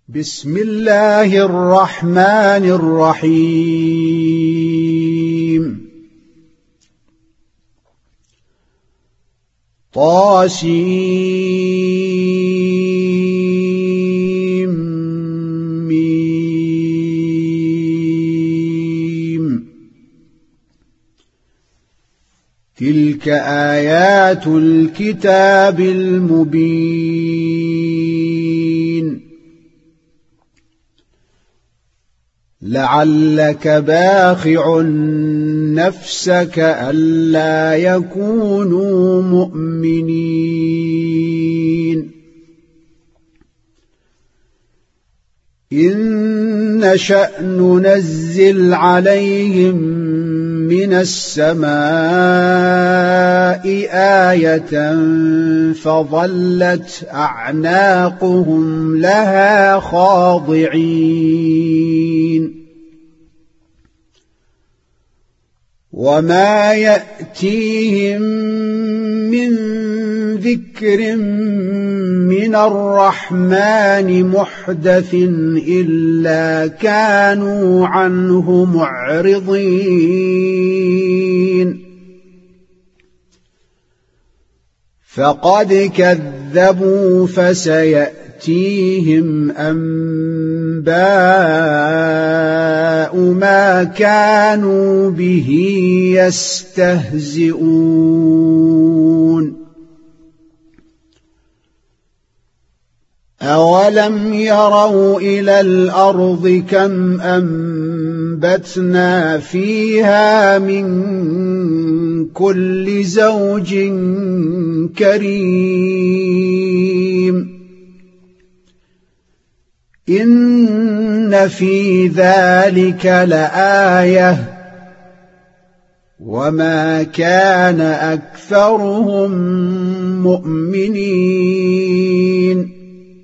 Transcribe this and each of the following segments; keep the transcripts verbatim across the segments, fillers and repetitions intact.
بسم الله الرحمن الرحيم طاسيم ميم تلك آيات الكتاب المبين لعلك باخع نفسك ألا يكونوا مؤمنين إن نشأ ننزل عليهم من السماء آية فظلت أعناقهم لها خاضعين وما يأتيهم من ذكر من الرحمن محدث إلا كانوا عنه معرضين فقد كذبوا فسيأتيهم أنباء ما كانوا به يستهزئون أولم يروا إلى الأرض كم أنبتنا فيها من كل زوج كريم إن في ذلك لآية وما كان أكثرهم مؤمنين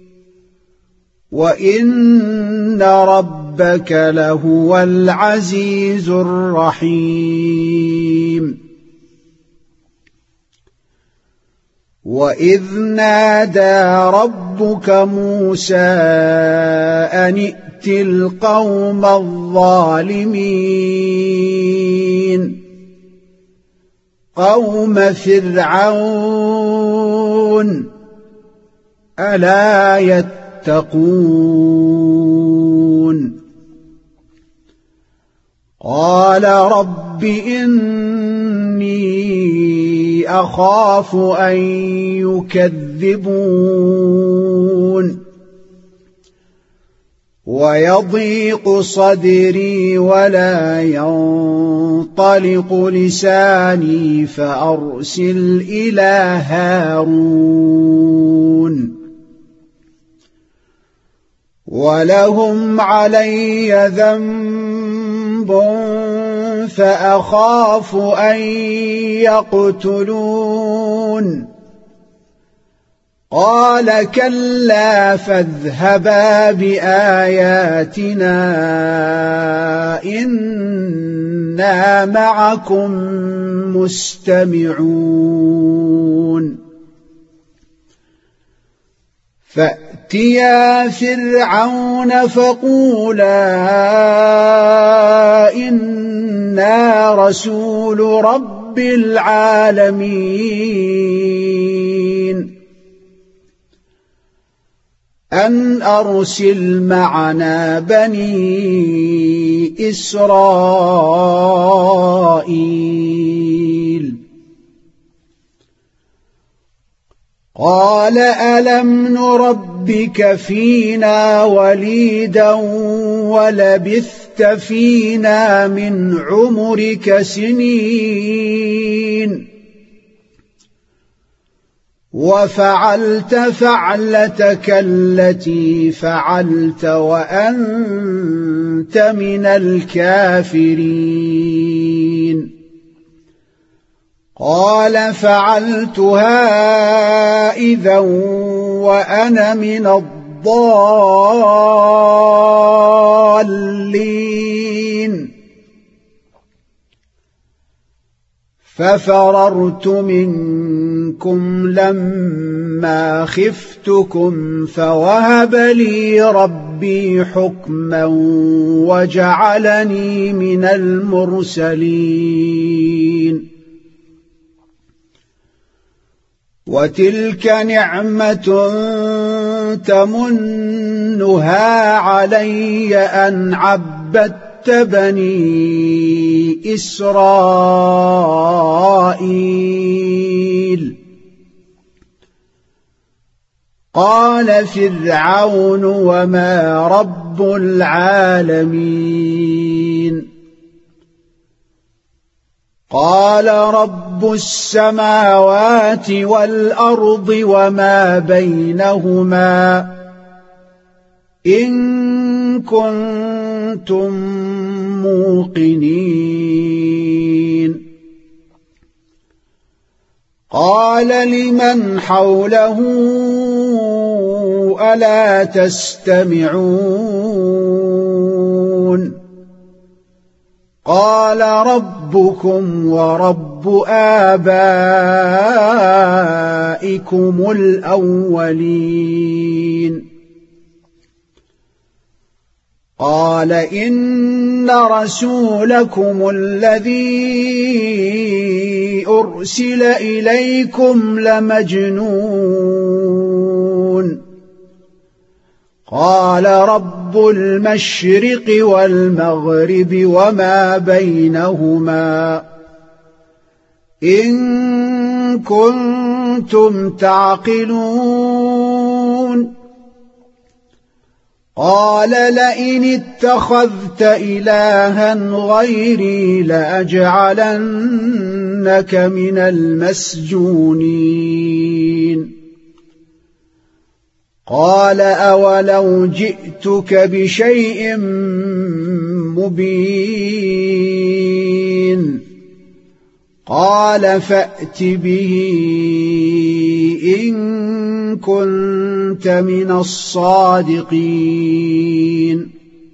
وإن ربك لهو العزيز الرحيم وإذ نادى ربك موسى أن ائت القوم الظالمين قوم فرعون ألا يتقون قال رب إني أخاف أن يكذبون ويضيق صدري ولا ينطلق لساني فأرسل إلى هارون ولهم علي ذنب فأخاف أن يقتلون قال كلا فاذهبا بآياتنا إنا معكم مستمعون فأتيا فرعون فقولا إنا رسول رب العالمين أن أرسل معنا بني إسرائيل قال ألم نربك فينا وليدا ولبثت فينا من عمرك سنين وفعلت فعلتك التي فعلت وأنت من الكافرين قال فعلتها إذا وأنا من الضالين ففررت منكم لما خفتكم فوهب لي ربي حكما وجعلني من المرسلين وتلك نعمة تمنها علي أن عبدت بني إسرائيل قال فرعون وما رب العالمين قال رب السماوات والأرض وما بينهما إن كنتم موقنين قال لمن حوله ألا تستمعون قال ربكم ورب آبائكم الأولين قال إن رسولكم الذي أرسل إليكم لمجنون قال رب المشرق والمغرب وما بينهما إن كنتم تعقلون قال لئن اتخذت إلها غيري لأجعلنك من المسجونين قال أولو جئتك بشيء مبين قال فأت به إن كنت من الصادقين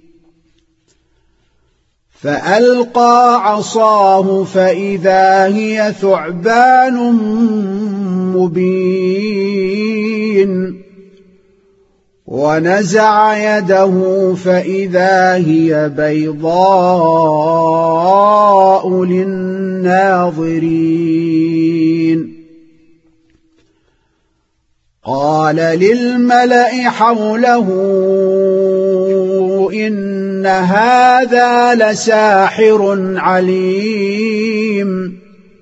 فألقى عصاه فإذا هي ثعبان مبين ونزع يده فإذا هي بيضاء للناظرين قال للملأ حوله إن هذا لساحر عليم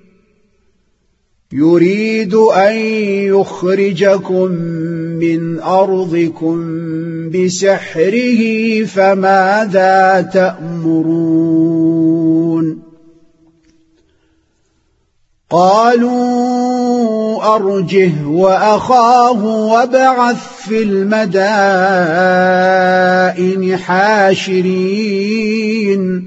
يريد أن يخرجكم من أرضكم بسحره فماذا تأمرون قالوا أرجه وأخاه وابعث في المدائن حاشرين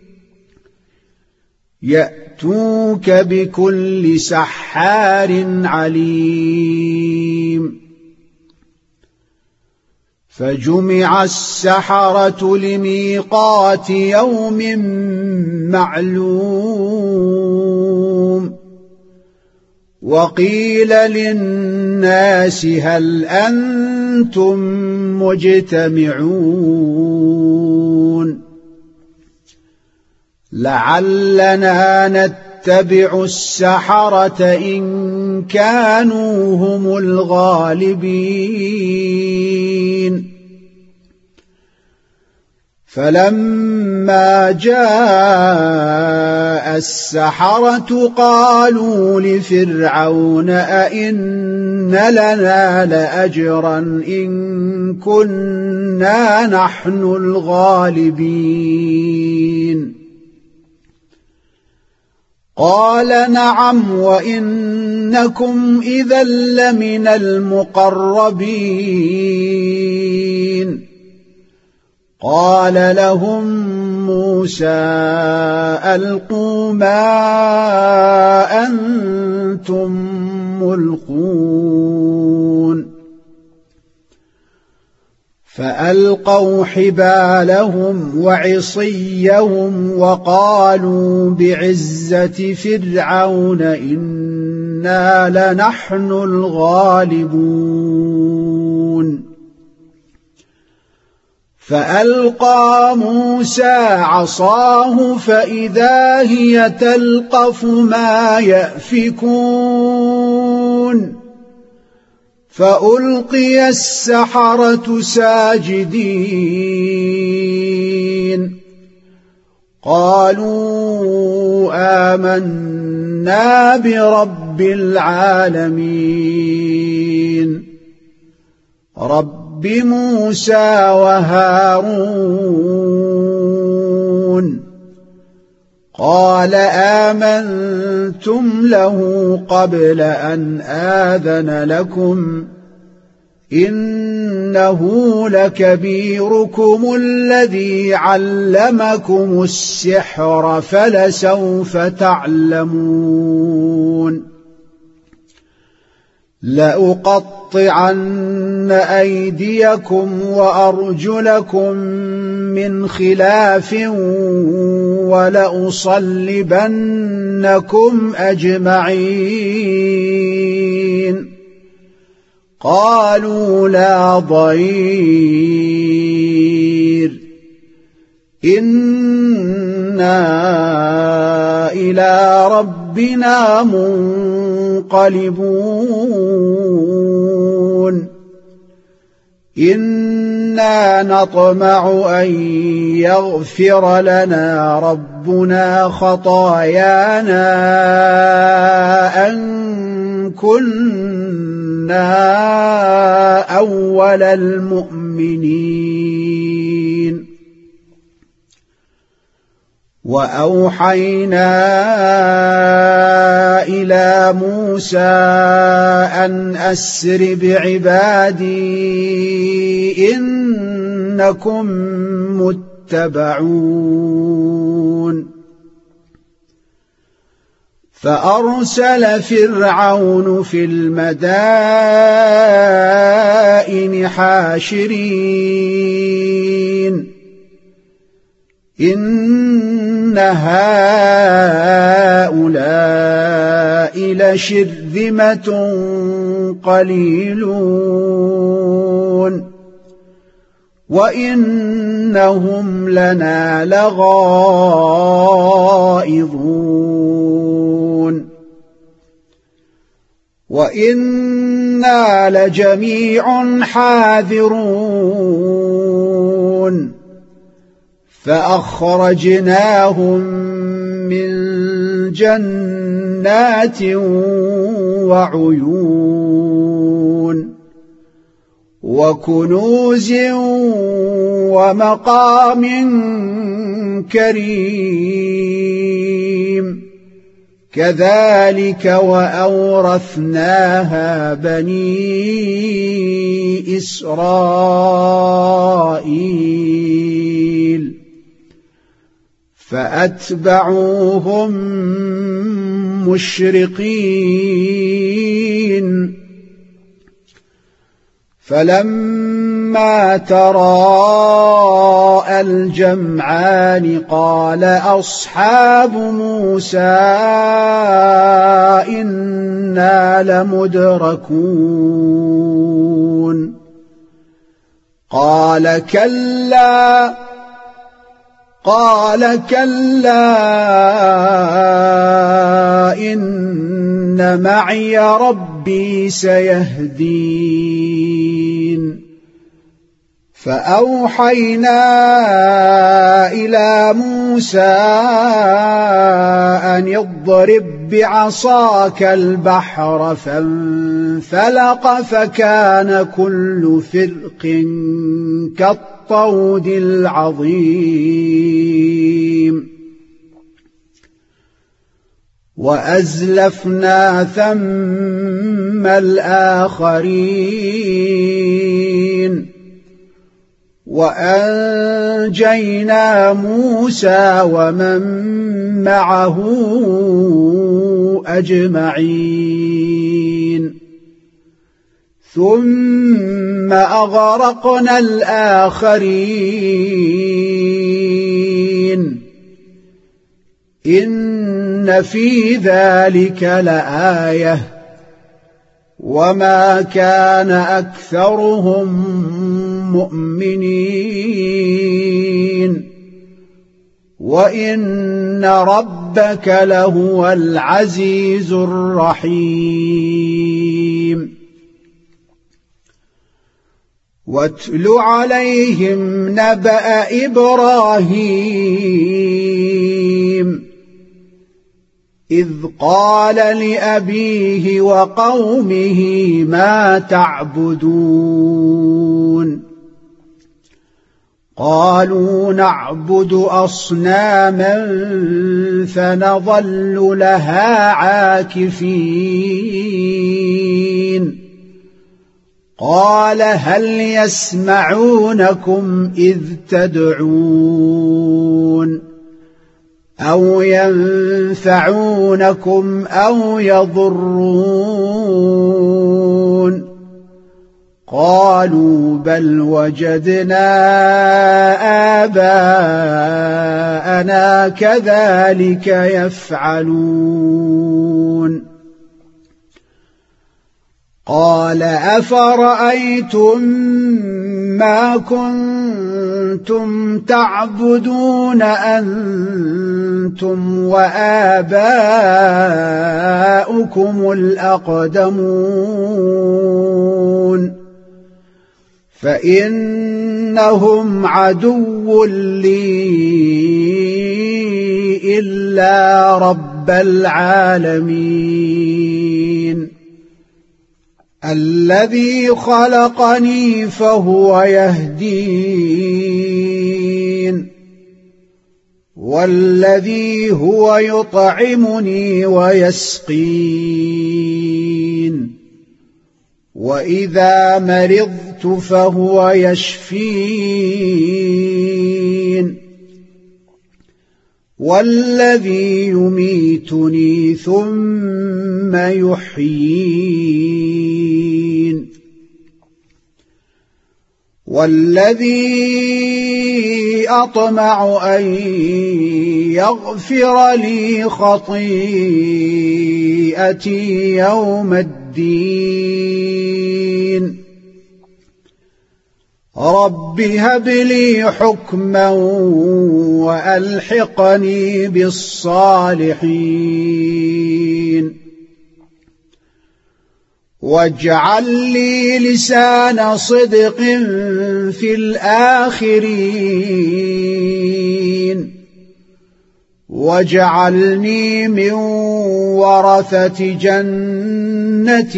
يأتوك بكل سحار عليم فجمع السحرة لميقات يوم معلوم وقيل للناس هل أنتم مجتمعون لعلنا نتبع السحرة إن كانوا هم الغالبين فلما جاء السحرة قالوا لفرعون أئن لنا لأجرا إن كنا نحن الغالبين قال نعم وإنكم إذا لمن المقربين قال لهم موسى ألقوا ما أنتم ملقون فألقوا حبالهم وعصيهم وقالوا بعزة فرعون إنا لنحن الغالبون فألقى موسى عصاه فإذا هي تلقف ما يأفكون فألقي السحرة ساجدين قالوا آمنا برب العالمين رب موسى وهارون قال آمنتم له قبل أن آذن لكم إنه لكبيركم الذي علمكم السحر فلسوف تعلمون لأقطعن أيديكم وأرجلكم من خلاف ولأصلبنكم أجمعين قالوا لا ضير إنا إلى ربنا منقلبون إنا نطمع أن يغفر لنا ربنا خطايانا أن كنا أول المؤمنين وأوحينا إلى موسى أن أسر بعبادي إنكم متبعون فأرسل فرعون في المدائن حاشرين إن هؤلاء لشرذمة قليلون وإنهم لنا لغائظون وإنا لجميع حاذرون فأخرجناهم من جنات وعيون وكنوز ومقام كريم كذلك وأورثناها بني إسرائيل فأتبعوهم مشرقين فلما تراءى الجمعان قال أصحاب موسى إنا لمدركون قال كلا قال كلا إن معي ربي سيهدين فأوحينا إلى موسى أن اضرب بعصاك البحر فانفلق فكان كل فرق كالطود العظيم وأزلفنا ثم الآخرين وأنجينا موسى ومن معه أجمعين ثم أغرقنا الآخرين إن في ذلك لآية وما كان أكثرهم مؤمنين وإن ربك لهو العزيز الرحيم واتل عليهم نبأ إبراهيم إذ قال لأبيه وقومه ما تعبدون قالوا نعبد أصناما فنظل لها عاكفين قال هل يسمعونكم إذ تدعون أو ينفعونكم أو يضرون قالوا بل وجدنا آباءنا كذلك يفعلون قال أفرأيتم ما كنتم تعبدون أنتم وآباؤكم الأقدمون فإنهم عدو لي إلا رب العالمين الذي خلقني فهو يهدين والذي هو يطعمني ويسقين وإذا مرضت فهو يشفين والذي يميتني ثم يحيين والذي أطمع أن يغفر لي خطيئتي يوم الدين رب هب لي حكما وألحقني بالصالحين واجعل لي لسان صدق في الآخرين واجعلني من ورثة جنة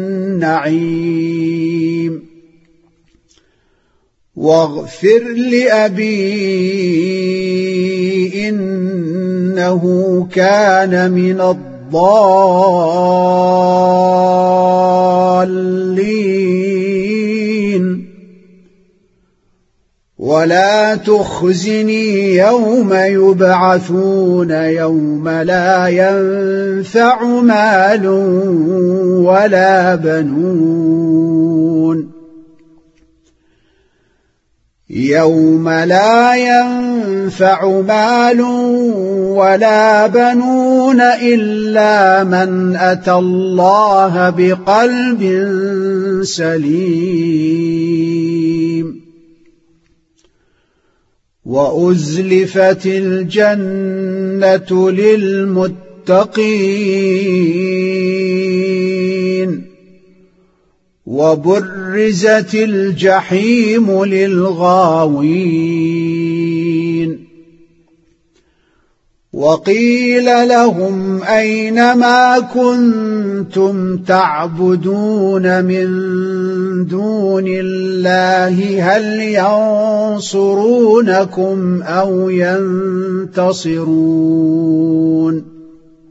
النعيم واغفر لأبي إنه كان من الضالين ولا تخزني يوم يبعثون يوم لا ينفع مال ولا بنون يوم لا ينفع مال ولا بنون إلا من أتى الله بقلب سليم وأزلفت الجنة للمتقين وبرزت الجحيم للغاوين وقيل لهم أين ما كنتم تعبدون من دون الله هل ينصرونكم أو ينتصرون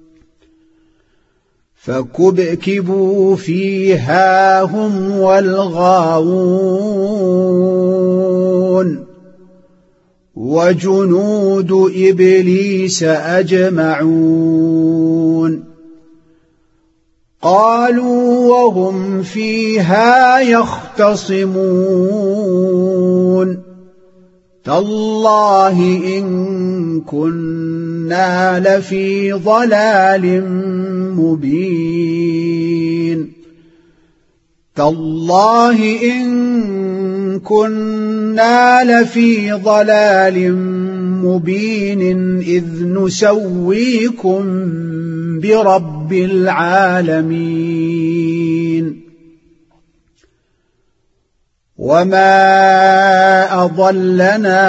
فكبكبوا فيها هم والغاوون وجنود إبليس أجمعون قالوا وهم فيها يختصمون تالله إن كنا لفي ضلال مبين تالله إن كنا لفي ضلال مبين إذ نسويكم برب العالمين وما أضلنا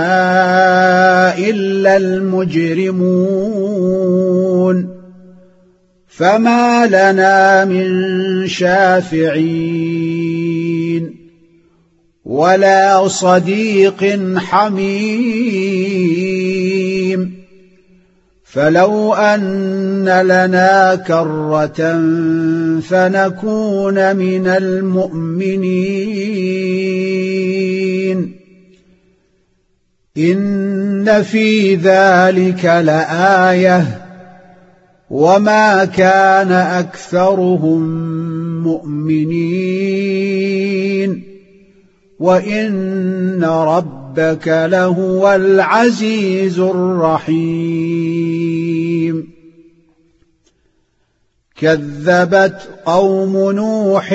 إلا المجرمون فما لنا من شافعين ولا صديق حميم فلو أن لنا كرة فنكون من المؤمنين إن في ذلك لآية وما كان أكثرهم مؤمنين وإن ربك لهو العزيز الرحيم كذبت قوم نوح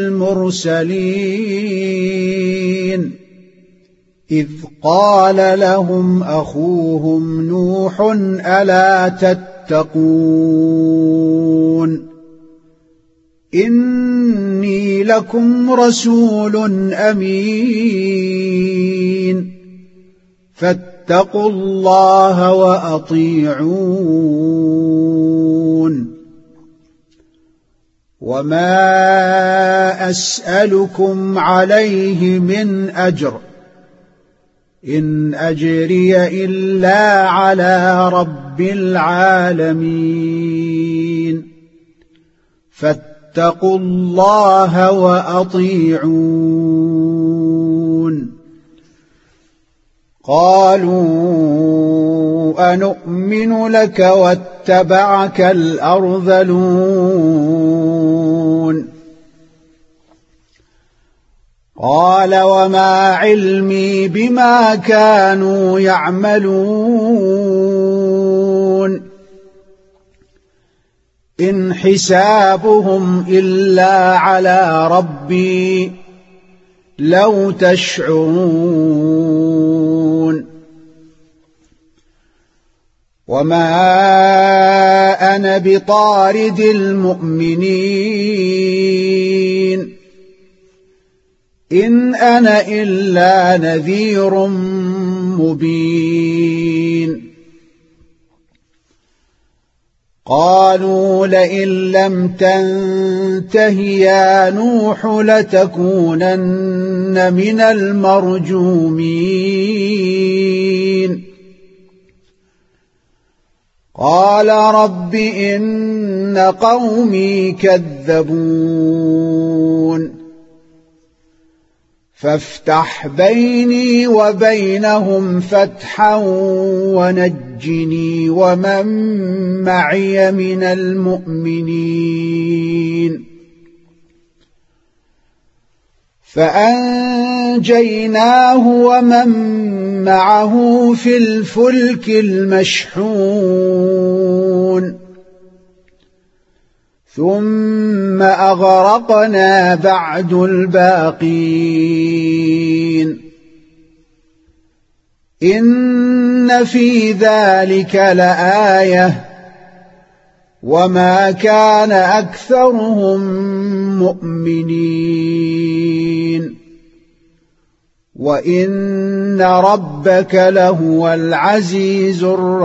المرسلين إذ قال لهم أخوهم نوح ألا تتقون إني لكم رسول أمين فاتقوا الله وأطيعون وما أسألكم عليه من أجر إن أجري إلا على رب العالمين فاتقوا الله وأطيعون قالوا أنؤمن لك واتبعك الأرذلون قال وما علمي بما كانوا يعملون إن حسابهم إلا على ربي لو تشعرون وما أنا بطارد المؤمنين إن أنا إلا نذير مبين قالوا لئن لم تنته يا نوح لتكونن من المرجومين قال رب إن قومي كذبون فافتح بيني وبينهم فتحا ونجني ومن معي من المؤمنين فأنجيناه ومن معه في الفلك المشحون ثم أغرقنا بعد الباقين إن في ذلك لآية وما كان أكثرهم مؤمنين وإن ربك لهو العزيز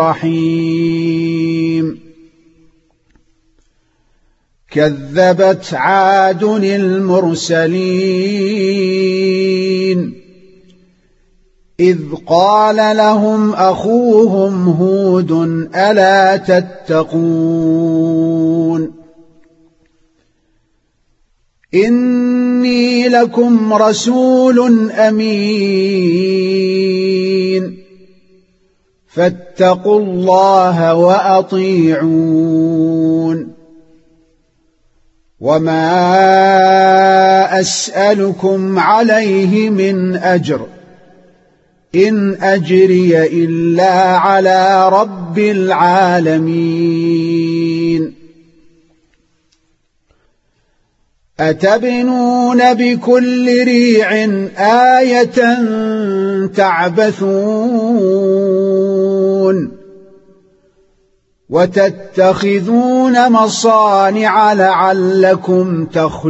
الرحيم كذبت عاد المرسلين إذ قال لهم أخوهم هود ألا تتقون إني لكم رسول أمين فاتقوا الله وأطيعون وما أسألكم عليه من أجر إن أجري إلا على رب العالمين أتبنون بكل ريع آية تعبثون وتتخذون مصانع لعلكم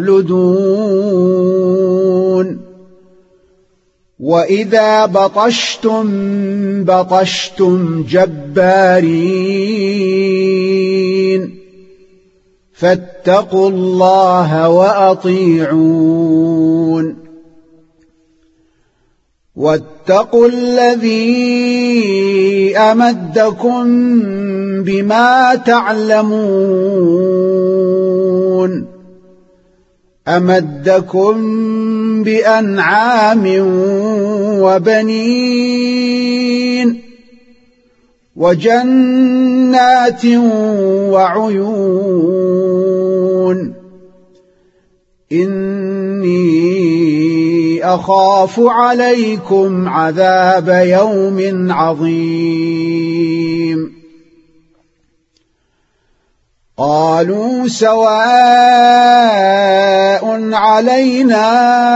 تخلدون وإذا بطشتم بطشتم جبارين فاتقوا الله وأطيعون واتقوا الذي أمدكم بما تعلمون أمدكم بأنعام وبنين وجنات وعيون إني أخاف عليكم عذاب يوم عظيم قالوا سواء علينا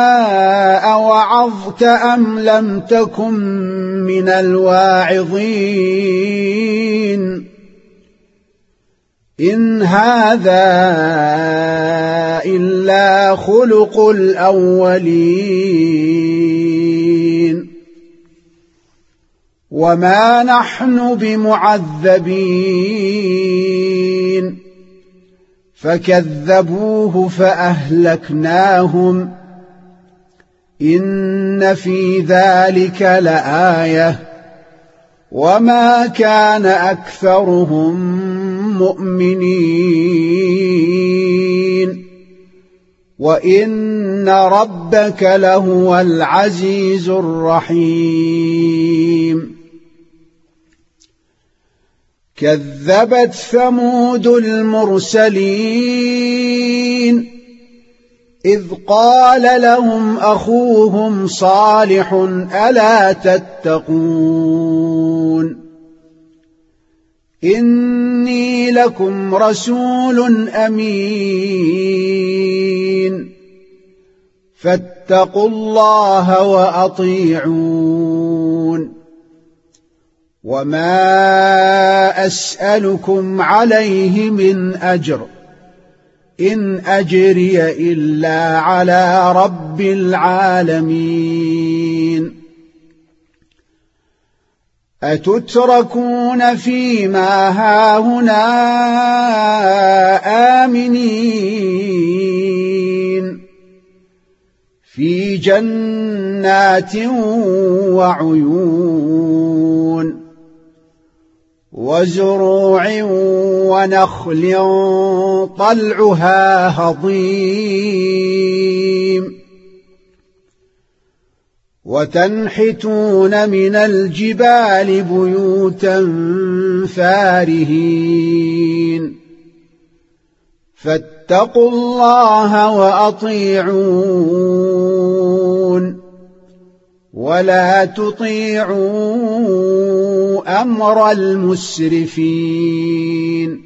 أوعظت أم لم تكن من الواعظين إن هذا إلا خلق الأولين وما نحن بمعذبين فكذبوه فأهلكناهم إن في ذلك لآية وما كان أكثرهم مؤمنين وإن ربك لهو العزيز الرحيم كذبت ثمود المرسلين إذ قال لهم أخوهم صالح ألا تتقون إني لكم رسول أمين فاتقوا الله وأطيعون وما أسألكم عليه من أجر إن أجري إلا على رب العالمين أتتركون فيما هاهنا آمنين في جنات وعيون وزروع ونخل طلعها هضيم وتنحتون من الجبال بيوتا فارهين فاتقوا الله وأطيعون ولا تطيعوا أمر المسرفين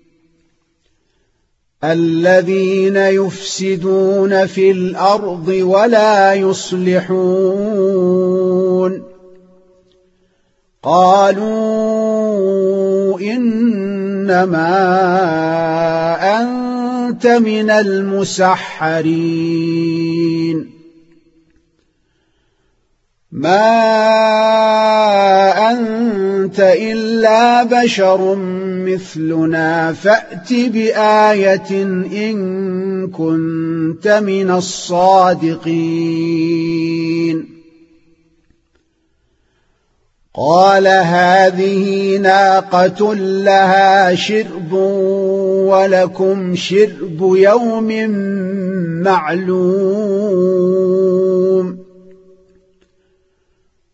الذين يفسدون في الأرض ولا يصلحون قالوا إنما أنت من المسحرين ما أنت إلا بشر مثلنا فأت بآية إن كنت من الصادقين قال هذه ناقة لها شرب ولكم شرب يوم معلوم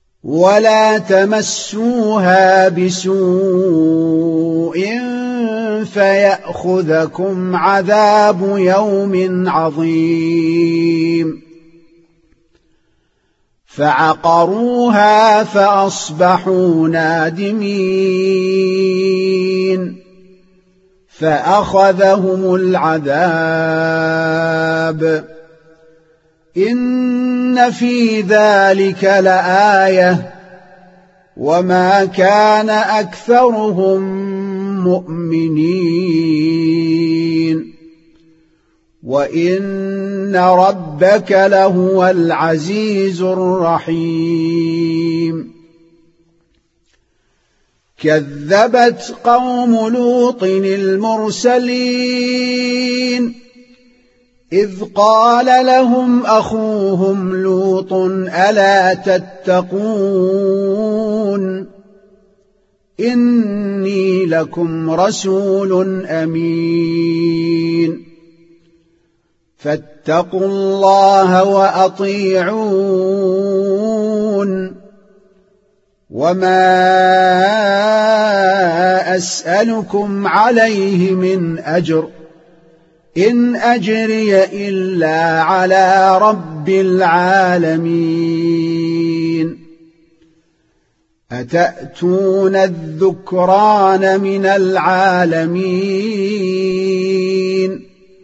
ولا تمسوها بسوء فيأخذكم عذاب يوم عظيم فعقروها فأصبحوا نادمين فأخذهم العذاب إن في ذلك لآية وما كان أكثرهم مؤمنين وإن ربك لهو العزيز الرحيم كذبت قوم لوط المرسلين إذ قال لهم أخوهم لوط ألا تتقون إني لكم رسول أمين فاتقوا الله وأطيعون وما أسألكم عليه من أجر إن أجري إلا على رب العالمين أتأتون الذكران من العالمين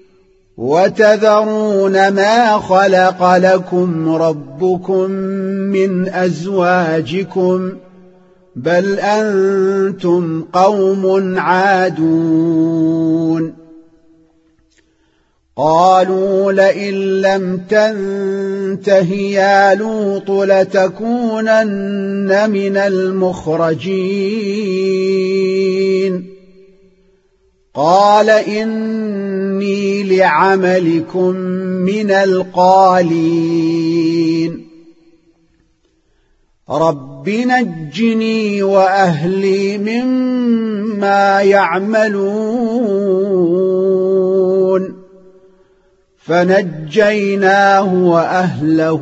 وتذرون ما خلق لكم ربكم من أزواجكم بل أنتم قوم عادون قالوا لئن لم تنته يا لوط لتكونن من المخرجين قال إني لعملكم من القالين رب نجني وأهلي مما يعملون فنجيناه وأهله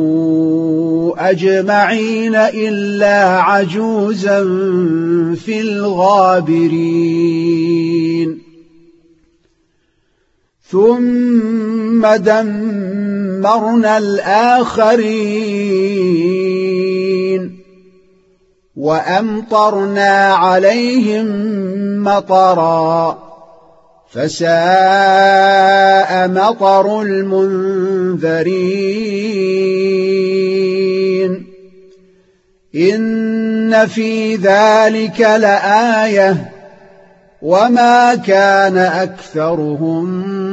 أجمعين إلا عجوزا في الغابرين ثم دمرنا الآخرين وأمطرنا عليهم مطرا فساء مطر المنذرين إن في ذلك لآية وما كان أكثرهم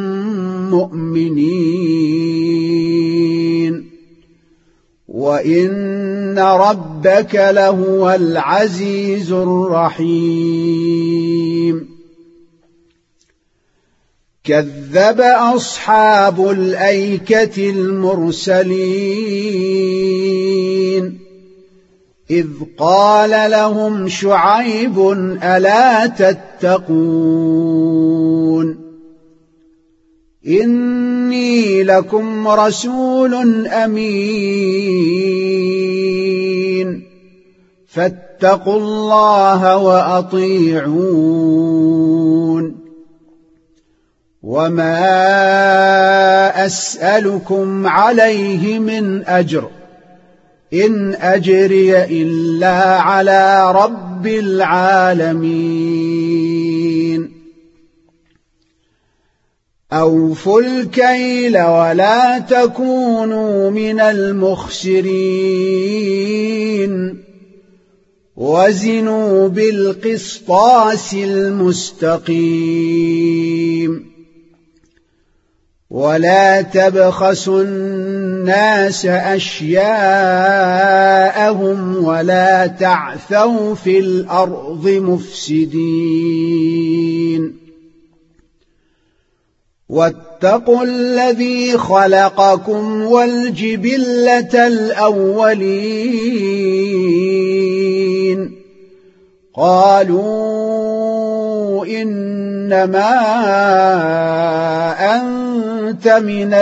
مؤمنين وإن ربك لهو العزيز الرحيم كذب أصحاب الأيكة المرسلين إذ قال لهم شعيب ألا تتقون إني لكم رسول أمين فاتقوا الله وأطيعون وما أسألكم عليه من أجر إن أجري إلا على رب العالمين أوفوا الكيل ولا تكونوا من المخسرين وزنوا بالقسطاس المستقيم ولا تبخسوا الناس أشياءهم ولا تعثوا في الأرض مفسدين واتقوا الذي خلقكم والجبلة الأولين قالوا إنما أنت من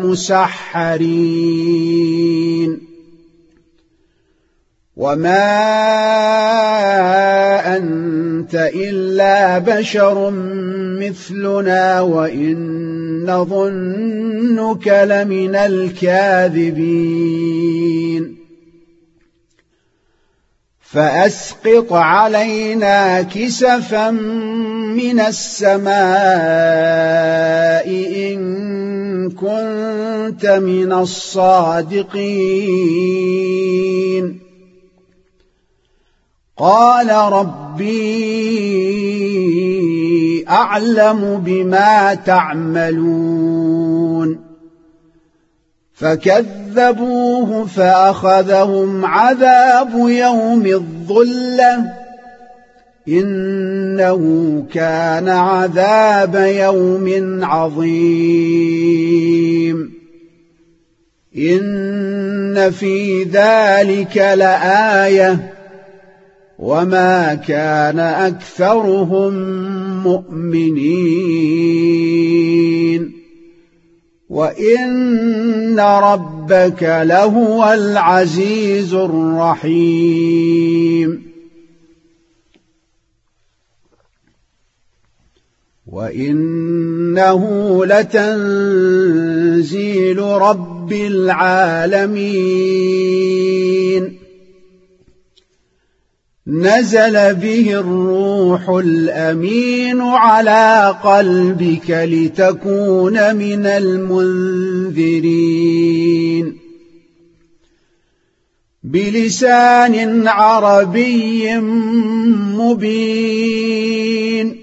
المسحرين وما أنت أنت إلا بشر مثلنا وإن نظنك لمن الكاذبين فأسقط علينا كسفا من السماء إن كنت من الصادقين قال ربي أعلم بما تعملون فكذبوه فأخذهم عذاب يوم الظلة إنه كان عذاب يوم عظيم إن في ذلك لآية وما كان أكثرهم مؤمنين وإن ربك لهو العزيز الرحيم وإنه لتنزيل رب العالمين نزل به الروح الأمين على قلبك لتكون من المنذرين بلسان عربي مبين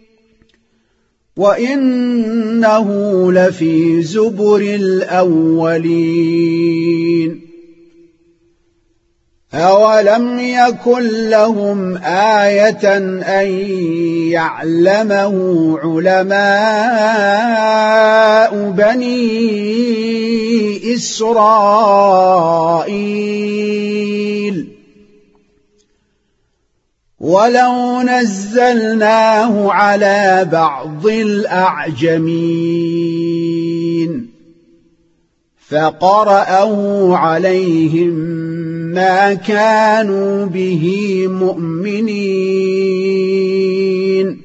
وإنه لفي زبر الأولين أولم يكن لهم آية أن يعلمه علماء بني إسرائيل ولو نزلناه على بعض الأعجمين فقرأه عليهم ما كانوا به مؤمنين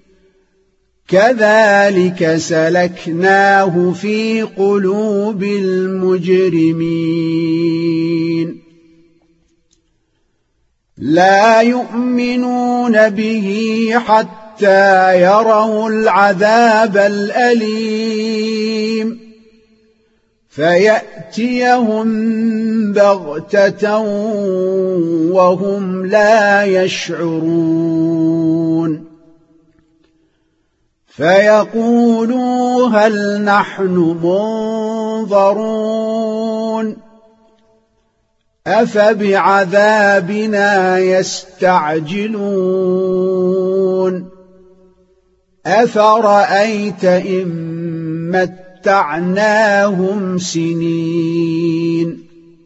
كذلك سلكناه في قلوب المجرمين لا يؤمنون به حتى يروا العذاب الأليم فيأتيهم بغتة وهم لا يشعرون فيقولوا هل نحن منظرون أفبعذابنا يستعجلون أفرأيت إن متعناهم سنين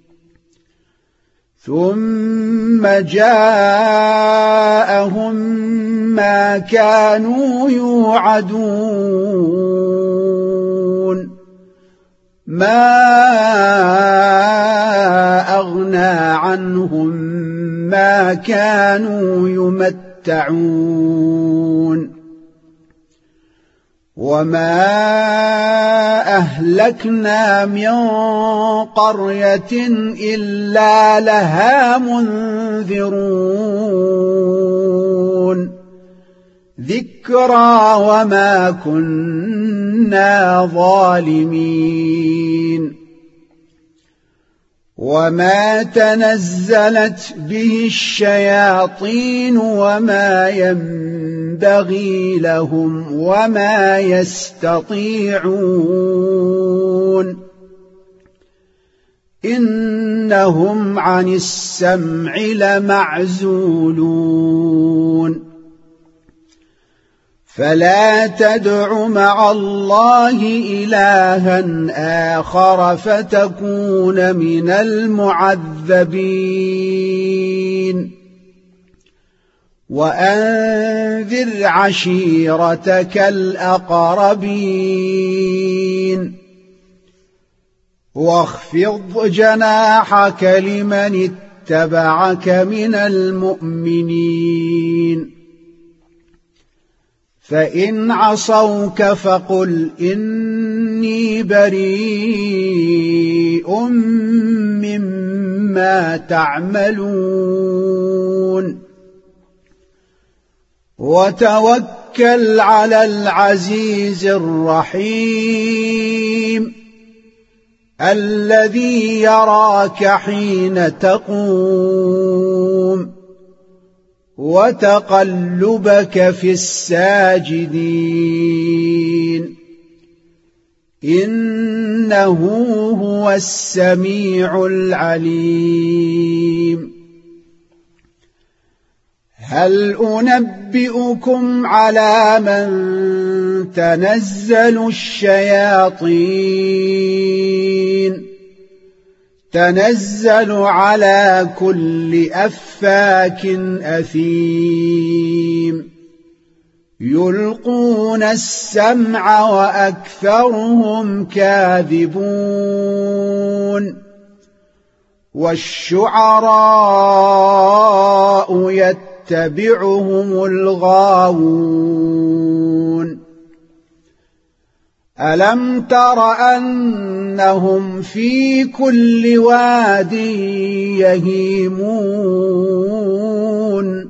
ثم جاءهم ما كانوا يوعدون ما أغنى عنهم ما كانوا يمتعون وما أهلكنا من قرية إلا لها منذرون ذكرى وما كنا ظالمين وما تنزلت به الشياطين وما ينبغي لهم وما يستطيعون إنهم عن السمع لمعزولون فلا تدع مع الله إلها آخر فتكون من المعذبين وأنذر عشيرتك الأقربين واخفض جناحك لمن اتبعك من المؤمنين فإن عصوك فقل إني بريء مما تعملون وتوكل على العزيز الرحيم الذي يراك حين تقوم وتقلبك في الساجدين إنه هو السميع العليم هل أنبئكم على من تنزل الشياطين تنزل على كل أفاك أثيم يلقون السمع وأكثرهم كاذبون والشعراء يتبعهم الغاوون ألم تر أنهم في كل واد يهيمون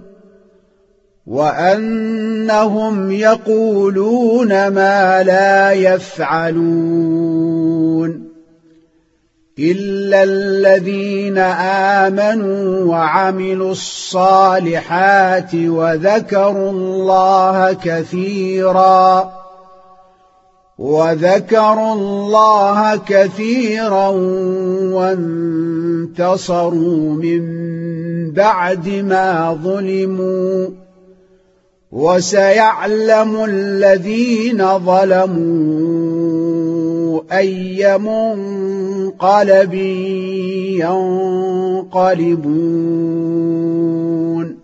وأنهم يقولون ما لا يفعلون إلا الذين آمنوا وعملوا الصالحات وذكروا الله كثيرا وذكروا الله كثيرا وانتصروا من بعد ما ظلموا وسيعلم الذين ظلموا أي منقلب ينقلبون